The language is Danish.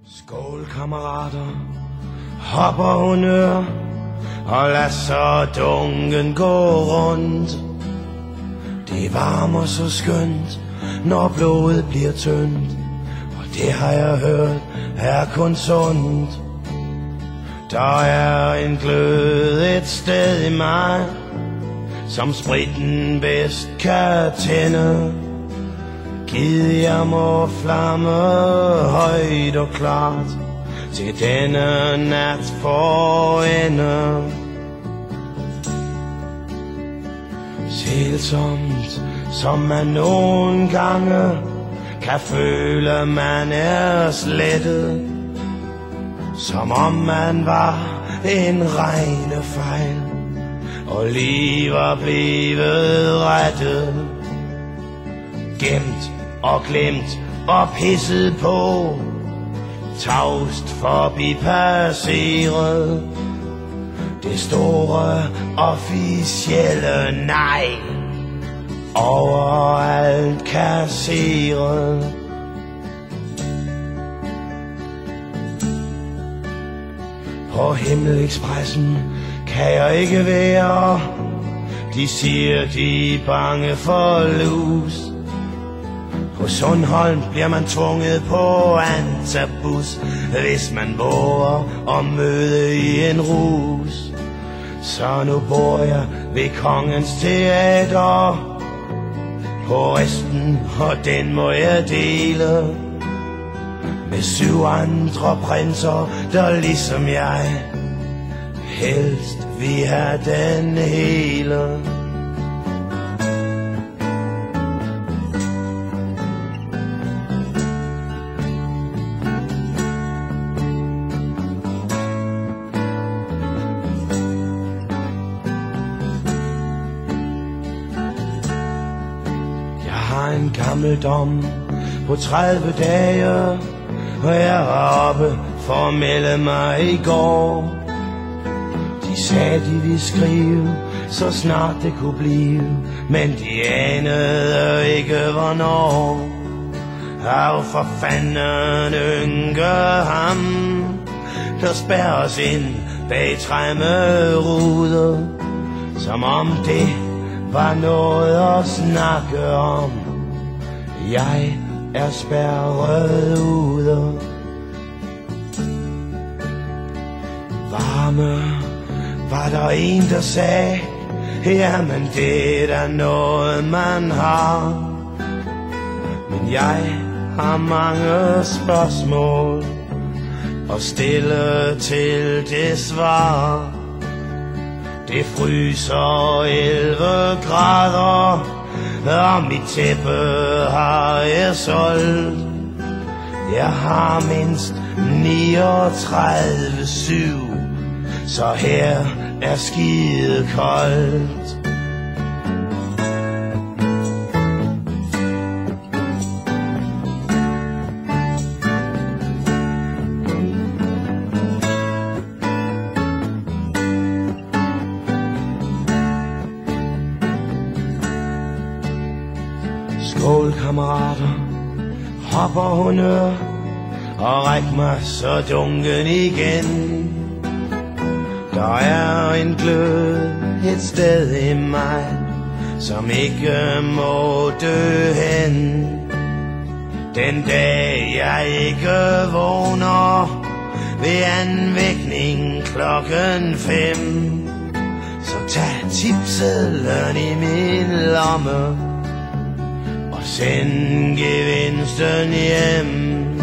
Skål, kammerater, hopper honør, og lad så dunken gå rundt. Det varmer så skønt, når blodet bliver tyndt, og det har jeg hørt er kun sundt. Der er en glød et sted i mig, som spritten bedst kan tænde. Gid jeg må flamme højt og klart til denne nat for ende. Sælsomt som man nogle gange kan føle man er slettet, som om man var en regnefejl og lige var blevet rettet. Gemt og glemt og pisset på, tavst forbi passeret. Det store officielle nej, overalt kasseret. På Himmelexpressen kan jeg ikke være. De siger de er bange for lus. På Sundholm bliver man tvunget på antabus, hvis man våger at møde i en rus. Så nu bor jeg ved Kongens Teater, på resten, og den må jeg dele med 7 andre prinser, der ligesom jeg helst vil have den hele. En gammel dom på 30 dage, og jeg var oppe for at melde mig i går. De sagde de ville skrive, så snart det kunne blive, men de anede ikke hvornår. Af for fanden ynke ham, der spærrer os ind bag træmmeruder, som om det var noget at snakke om. Jeg er spærret ude. Varme, var der en der sagde, jamen det er da noget man har. Men jeg har mange spørgsmål og stille til det svar. Det fryser 11 grader, og mit tæppe har jeg solgt. Jeg har mindst 39,7, så her er skide koldt. Skål, kammerater, hopper honør, og ræk mig så dunken igen. Der er en glød et sted i mig, som ikke må dø hen. Den dag jeg ikke vågner ved anvækning 5:00, så tag tipsedlen i min lomme, send gevinsten hjem.